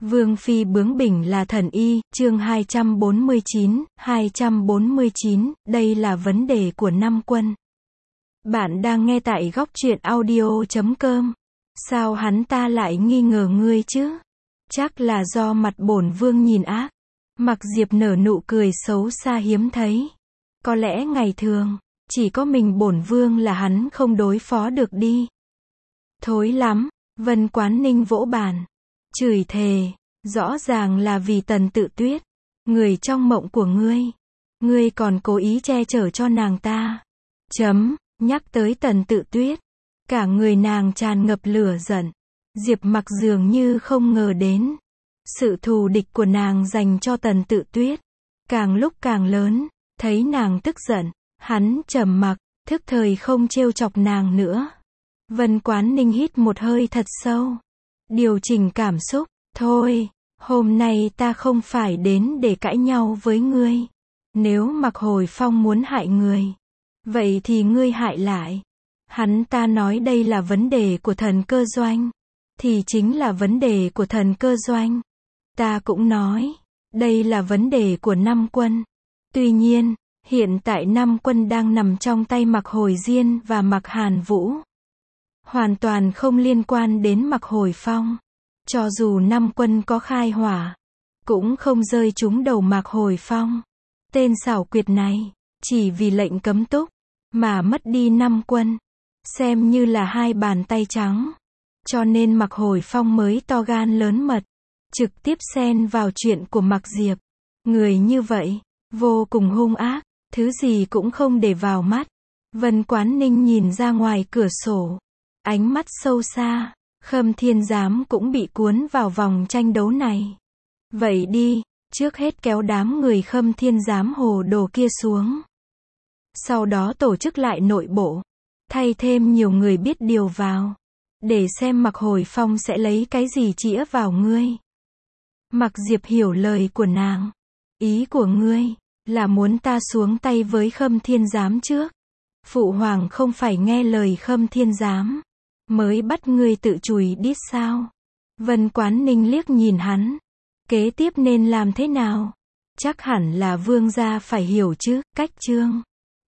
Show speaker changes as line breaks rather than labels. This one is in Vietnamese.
Vương phi bướng bỉnh là thần y, chương 249, đây là vấn đề của năm quân. Bạn đang nghe tại góc truyện audio.com. Sao hắn ta lại nghi ngờ ngươi chứ? Chắc là do mặt bổn vương nhìn ác. Mặc Diệp nở nụ cười xấu xa hiếm thấy. Có lẽ ngày thường, chỉ có mình bổn vương là hắn không đối phó được đi. Thối lắm, Vân Quán Ninh vỗ bàn. Chửi thề, rõ ràng là vì Tần Tự Tuyết, người trong mộng của ngươi. Ngươi còn cố ý che chở cho nàng ta. Nhắc tới Tần Tự Tuyết, cả người nàng tràn ngập lửa giận. Diệp Mặc dường như không ngờ đến sự thù địch của nàng dành cho Tần Tự Tuyết càng lúc càng lớn. Thấy nàng tức giận, hắn trầm mặc, thức thời không trêu chọc nàng nữa. Vân Quán Ninh hít một hơi thật sâu, điều chỉnh cảm xúc. Thôi, hôm nay ta không phải đến để cãi nhau với ngươi. Nếu Mặc Hồi Phong muốn hại người, vậy thì ngươi hại lại. Hắn ta nói đây là vấn đề của Thần Cơ Doanh, thì chính là vấn đề của Thần Cơ Doanh. Ta cũng nói, đây là vấn đề của năm quân. Tuy nhiên, hiện tại năm quân đang nằm trong tay Mặc Hồi Diên và Mặc Hàn Vũ. Hoàn toàn không liên quan đến Mặc Hồi Phong. Cho dù năm quân có khai hỏa, cũng không rơi trúng đầu Mặc Hồi Phong. Tên xảo quyệt này, chỉ vì lệnh cấm túc, mà mất đi năm quân. Xem như là hai bàn tay trắng. Cho nên Mặc Hồi Phong mới to gan lớn mật, trực tiếp xen vào chuyện của Mặc Diệp. Người như vậy, vô cùng hung ác, thứ gì cũng không để vào mắt. Vân Quán Ninh nhìn ra ngoài cửa sổ, ánh mắt sâu xa. Khâm Thiên Giám cũng bị cuốn vào vòng tranh đấu này. Vậy đi, trước hết kéo đám người Khâm Thiên Giám hồ đồ kia xuống. Sau đó tổ chức lại nội bộ, thay thêm nhiều người biết điều vào, để xem Mặc Hồi Phong sẽ lấy cái gì chĩa vào ngươi. Mặc Diệp hiểu lời của nàng. Ý của ngươi là muốn ta xuống tay với Khâm Thiên Giám trước. Phụ hoàng không phải nghe lời Khâm Thiên Giám mới bắt ngươi tự chùi đít sao? Vân Quán Ninh liếc nhìn hắn. Kế tiếp nên làm thế nào? Chắc hẳn là vương gia phải hiểu chứ. Cách chương